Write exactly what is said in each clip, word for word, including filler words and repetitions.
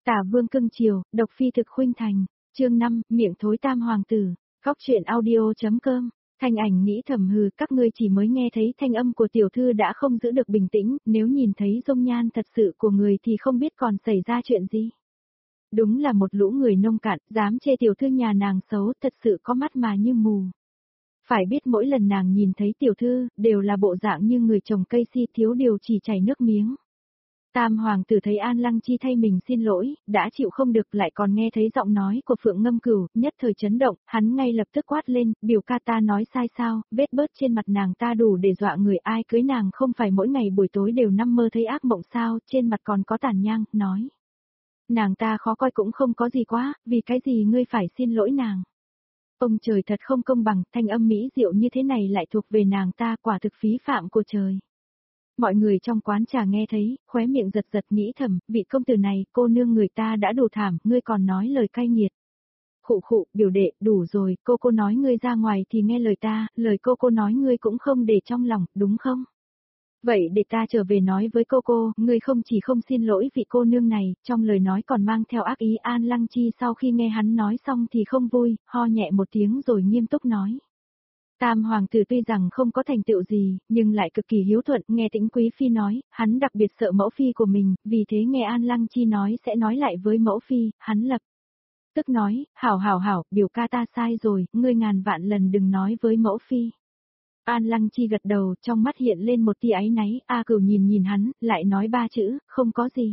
Tả Vương cưng chiều, độc phi thực khuynh thành. Chương năm, miệng thối tam hoàng tử. Góc truyện audio.com. Thanh Ảnh nghĩ thầm hừ, các ngươi chỉ mới nghe thấy thanh âm của tiểu thư đã không giữ được bình tĩnh, nếu nhìn thấy dung nhan thật sự của người thì không biết còn xảy ra chuyện gì. Đúng là một lũ người nông cạn, dám chê tiểu thư nhà nàng xấu, thật sự có mắt mà như mù. Phải biết mỗi lần nàng nhìn thấy tiểu thư, đều là bộ dạng như người trồng cây si, thiếu điều chỉ chảy nước miếng. Tam hoàng tử thấy An Lăng Chi thay mình xin lỗi, đã chịu không được, lại còn nghe thấy giọng nói của Phượng Ngâm Cửu, nhất thời chấn động, hắn ngay lập tức quát lên, biểu ca ta nói sai sao, vết bớt trên mặt nàng ta đủ để dọa người, ai cưới nàng không phải mỗi ngày buổi tối đều nằm mơ thấy ác mộng sao, trên mặt còn có tàn nhang, nói. Nàng ta khó coi cũng không có gì quá, vì cái gì ngươi phải xin lỗi nàng. Ông trời thật không công bằng, thanh âm mỹ diệu như thế này lại thuộc về nàng ta, quả thực phí phạm của trời. Mọi người trong quán trà nghe thấy, khóe miệng giật giật nghĩ thầm, vị công tử này, cô nương người ta đã đủ thảm, ngươi còn nói lời cay nghiệt. Khụ khụ, biểu đệ, đủ rồi, cô cô nói ngươi ra ngoài thì nghe lời ta, lời cô cô nói ngươi cũng không để trong lòng, đúng không? Vậy để ta trở về nói với cô cô, ngươi không chỉ không xin lỗi vị cô nương này, trong lời nói còn mang theo ác ý. An Lăng Chi sau khi nghe hắn nói xong thì không vui, ho nhẹ một tiếng rồi nghiêm túc nói. Tam hoàng tử tuy rằng không có thành tựu gì, nhưng lại cực kỳ hiếu thuận, nghe Tĩnh Quý Phi nói, hắn đặc biệt sợ mẫu phi của mình, vì thế nghe An Lăng Chi nói sẽ nói lại với mẫu phi, hắn lập tức nói, hảo hảo hảo, biểu ca ta sai rồi, ngươi ngàn vạn lần đừng nói với mẫu phi. An Lăng Chi gật đầu, trong mắt hiện lên một tia áy náy, A Cửu nhìn nhìn hắn, lại nói ba chữ, không có gì.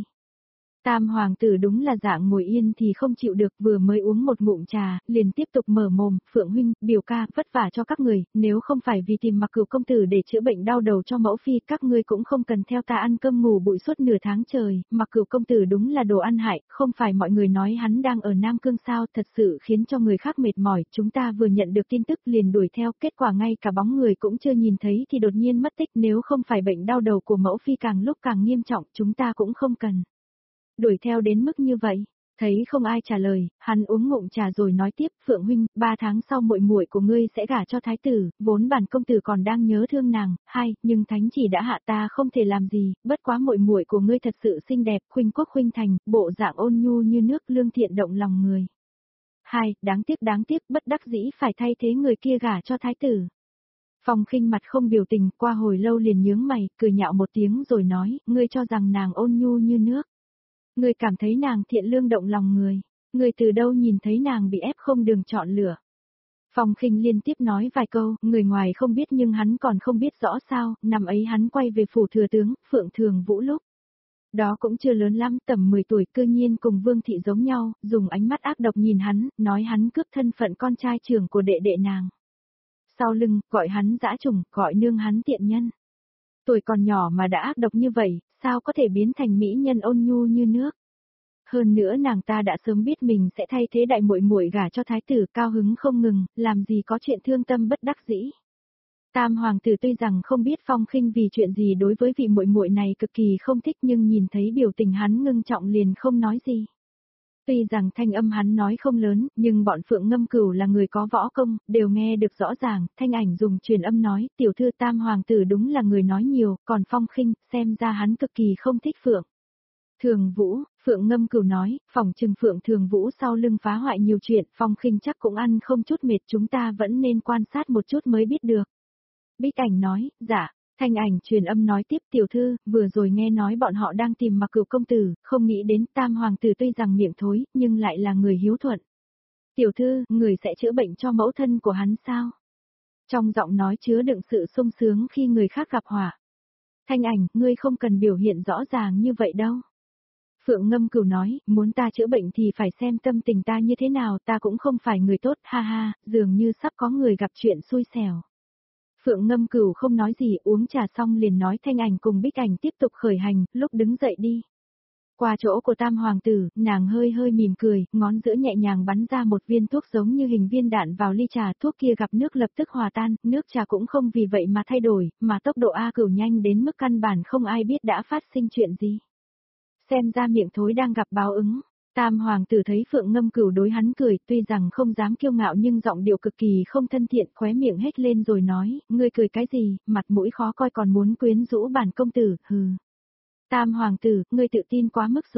Tam hoàng tử đúng là dạng ngồi yên thì không chịu được, vừa mới uống một ngụm trà, liền tiếp tục mở mồm, Phượng huynh, biểu ca, vất vả cho các người, nếu không phải vì tìm Mặc Cửu công tử để chữa bệnh đau đầu cho mẫu phi, các ngươi cũng không cần theo ta ăn cơm ngủ bụi suốt nửa tháng trời, Mặc Cửu công tử đúng là đồ ăn hại, không phải mọi người nói hắn đang ở Nam Cương sao, thật sự khiến cho người khác mệt mỏi, chúng ta vừa nhận được tin tức liền đuổi theo, kết quả ngay cả bóng người cũng chưa nhìn thấy thì đột nhiên mất tích, nếu không phải bệnh đau đầu của mẫu phi càng lúc càng nghiêm trọng, chúng ta cũng không cần đuổi theo đến mức như vậy. Thấy không ai trả lời, hắn uống ngụm trà rồi nói tiếp, Phượng huynh, ba tháng sau muội muội của ngươi sẽ gả cho thái tử, vốn bản công tử còn đang nhớ thương nàng, hai, nhưng thánh chỉ đã hạ ta không thể làm gì, bất quá muội muội của ngươi thật sự xinh đẹp, khuynh quốc khuynh thành, bộ dạng ôn nhu như nước, lương thiện động lòng người. Hai, đáng tiếc đáng tiếc, bất đắc dĩ phải thay thế người kia gả cho thái tử. Phong Khinh mặt không biểu tình, qua hồi lâu liền nhướng mày, cười nhạo một tiếng rồi nói, ngươi cho rằng nàng ôn nhu như nước. Ngươi cảm thấy nàng thiện lương động lòng người, ngươi từ đâu nhìn thấy nàng bị ép không đường chọn lựa. Phong Khinh liên tiếp nói vài câu, người ngoài không biết nhưng hắn còn không biết rõ sao, năm ấy hắn quay về phủ thừa tướng, Phượng Thường Vũ lúc. Đó cũng chưa lớn lắm, tầm mười tuổi, cư nhiên cùng Vương Thị giống nhau, dùng ánh mắt ác độc nhìn hắn, nói hắn cướp thân phận con trai trưởng của đệ đệ nàng. Sau lưng, gọi hắn dã trùng, gọi nương hắn tiện nhân. Tuổi còn nhỏ mà đã ác độc như vậy, sao có thể biến thành mỹ nhân ôn nhu như nước. Hơn nữa nàng ta đã sớm biết mình sẽ thay thế đại muội muội gả cho thái tử, cao hứng không ngừng, làm gì có chuyện thương tâm bất đắc dĩ. Tam hoàng tử tuy rằng không biết Phong Khinh vì chuyện gì đối với vị muội muội này cực kỳ không thích, nhưng nhìn thấy biểu tình hắn ngưng trọng liền không nói gì. Tuy rằng thanh âm hắn nói không lớn, nhưng bọn Phượng Ngâm Cửu là người có võ công, đều nghe được rõ ràng. Thanh Ảnh dùng truyền âm nói, tiểu thư Tam hoàng tử đúng là người nói nhiều, còn Phong Khinh, xem ra hắn cực kỳ không thích Phượng Thường Vũ. Phượng Ngâm Cửu nói, phòng trừng Phượng Thường Vũ sau lưng phá hoại nhiều chuyện, Phong Khinh chắc cũng ăn không chút mệt, chúng ta vẫn nên quan sát một chút mới biết được. Bích Ảnh nói, dạ. Thanh Ảnh truyền âm nói tiếp, tiểu thư, vừa rồi nghe nói bọn họ đang tìm Mặc Cửu công tử, không nghĩ đến Tam hoàng tử tuy rằng miệng thối, nhưng lại là người hiếu thuận. Tiểu thư, người sẽ chữa bệnh cho mẫu thân của hắn sao? Trong giọng nói chứa đựng sự sung sướng khi người khác gặp họa. Thanh Ảnh, ngươi không cần biểu hiện rõ ràng như vậy đâu. Phượng Ngâm Cửu nói, muốn ta chữa bệnh thì phải xem tâm tình ta như thế nào, ta cũng không phải người tốt, ha ha, dường như sắp có người gặp chuyện xui xẻo. Phượng Ngâm Cửu không nói gì, uống trà xong liền nói Thanh Ảnh cùng Bích Ảnh tiếp tục khởi hành, lúc đứng dậy đi. Qua chỗ của Tam hoàng tử, nàng hơi hơi mỉm cười, ngón giữa nhẹ nhàng bắn ra một viên thuốc giống như hình viên đạn vào ly trà, thuốc kia gặp nước lập tức hòa tan, nước trà cũng không vì vậy mà thay đổi, mà tốc độ A Cửu nhanh đến mức căn bản không ai biết đã phát sinh chuyện gì. Xem ra miệng thối đang gặp báo ứng. Tam hoàng tử thấy Phượng Ngâm Cửu đối hắn cười, tuy rằng không dám kiêu ngạo nhưng giọng điệu cực kỳ không thân thiện, khóe miệng hết lên rồi nói, ngươi cười cái gì, mặt mũi khó coi còn muốn quyến rũ bản công tử, hừ. Tam hoàng tử, ngươi tự tin quá mức rồi.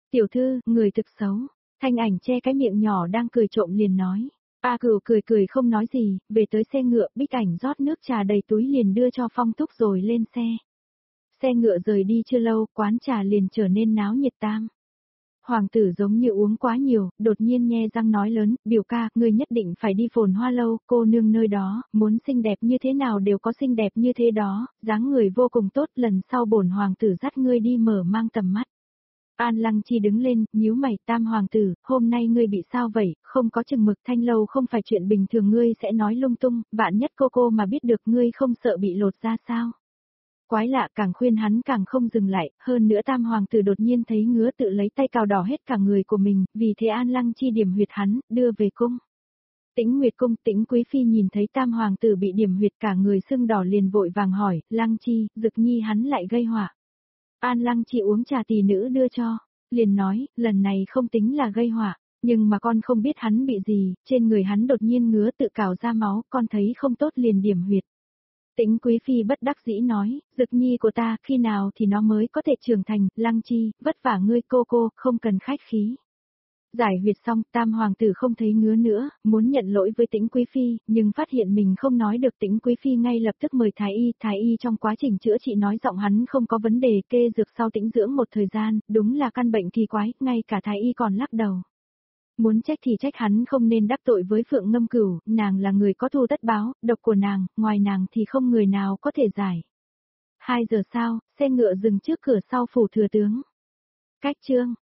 Tiểu thư, người thực xấu. Thanh ảnh che cái miệng nhỏ đang cười trộm liền nói. A Cửu cười cười không nói gì, về tới xe ngựa, Bích Ảnh rót nước trà đầy túi liền đưa cho Phong Thúc rồi lên xe. Xe ngựa rời đi chưa lâu, quán trà liền trở nên náo nhiệt tam. Hoàng tử giống như uống quá nhiều, đột nhiên nhe răng nói lớn, biểu ca, ngươi nhất định phải đi Phồn Hoa lâu, cô nương nơi đó, muốn xinh đẹp như thế nào đều có xinh đẹp như thế đó, dáng người vô cùng tốt, lần sau bổn hoàng tử dắt ngươi đi mở mang tầm mắt. An Lăng Chi đứng lên, nhíu mày, tam hoàng tử, hôm nay ngươi bị sao vậy, không có chừng mực, thanh lâu không phải chuyện bình thường, ngươi sẽ nói lung tung, vạn nhất cô cô mà biết được, ngươi không sợ bị lột ra sao? Quái lạ, càng khuyên hắn càng không dừng lại, hơn nữa tam hoàng tử đột nhiên thấy ngứa, tự lấy tay cào đỏ hết cả người của mình, vì thế An Lăng Chi điểm huyệt hắn, đưa về cung. Tĩnh Nguyệt cung, Tĩnh Quý phi nhìn thấy tam hoàng tử bị điểm huyệt cả người sưng đỏ liền vội vàng hỏi, Lăng Chi, Dực Nhi hắn lại gây họa. An Lăng Chi uống trà tỷ nữ đưa cho, liền nói, lần này không tính là gây họa, nhưng mà con không biết hắn bị gì, trên người hắn đột nhiên ngứa tự cào ra máu, con thấy không tốt liền điểm huyệt. Tĩnh Quý phi bất đắc dĩ nói, Dực Nhi của ta, khi nào thì nó mới có thể trưởng thành, Lăng Chi, vất vả ngươi cô cô, không cần khách khí. Giải huyệt xong, tam hoàng tử không thấy ngứa nữa, muốn nhận lỗi với Tĩnh Quý phi, nhưng phát hiện mình không nói được, Tĩnh Quý phi ngay lập tức mời thái y, thái y trong quá trình chữa trị nói giọng hắn không có vấn đề, kê dược sau tĩnh dưỡng một thời gian, đúng là căn bệnh kỳ quái, ngay cả thái y còn lắc đầu. Muốn trách thì trách hắn không nên đắc tội với Phượng Ngâm Cửu, nàng là người có thù tất báo, độc của nàng, ngoài nàng thì không người nào có thể giải. Hai giờ sau, xe ngựa dừng trước cửa sau phủ thừa tướng. Cách chương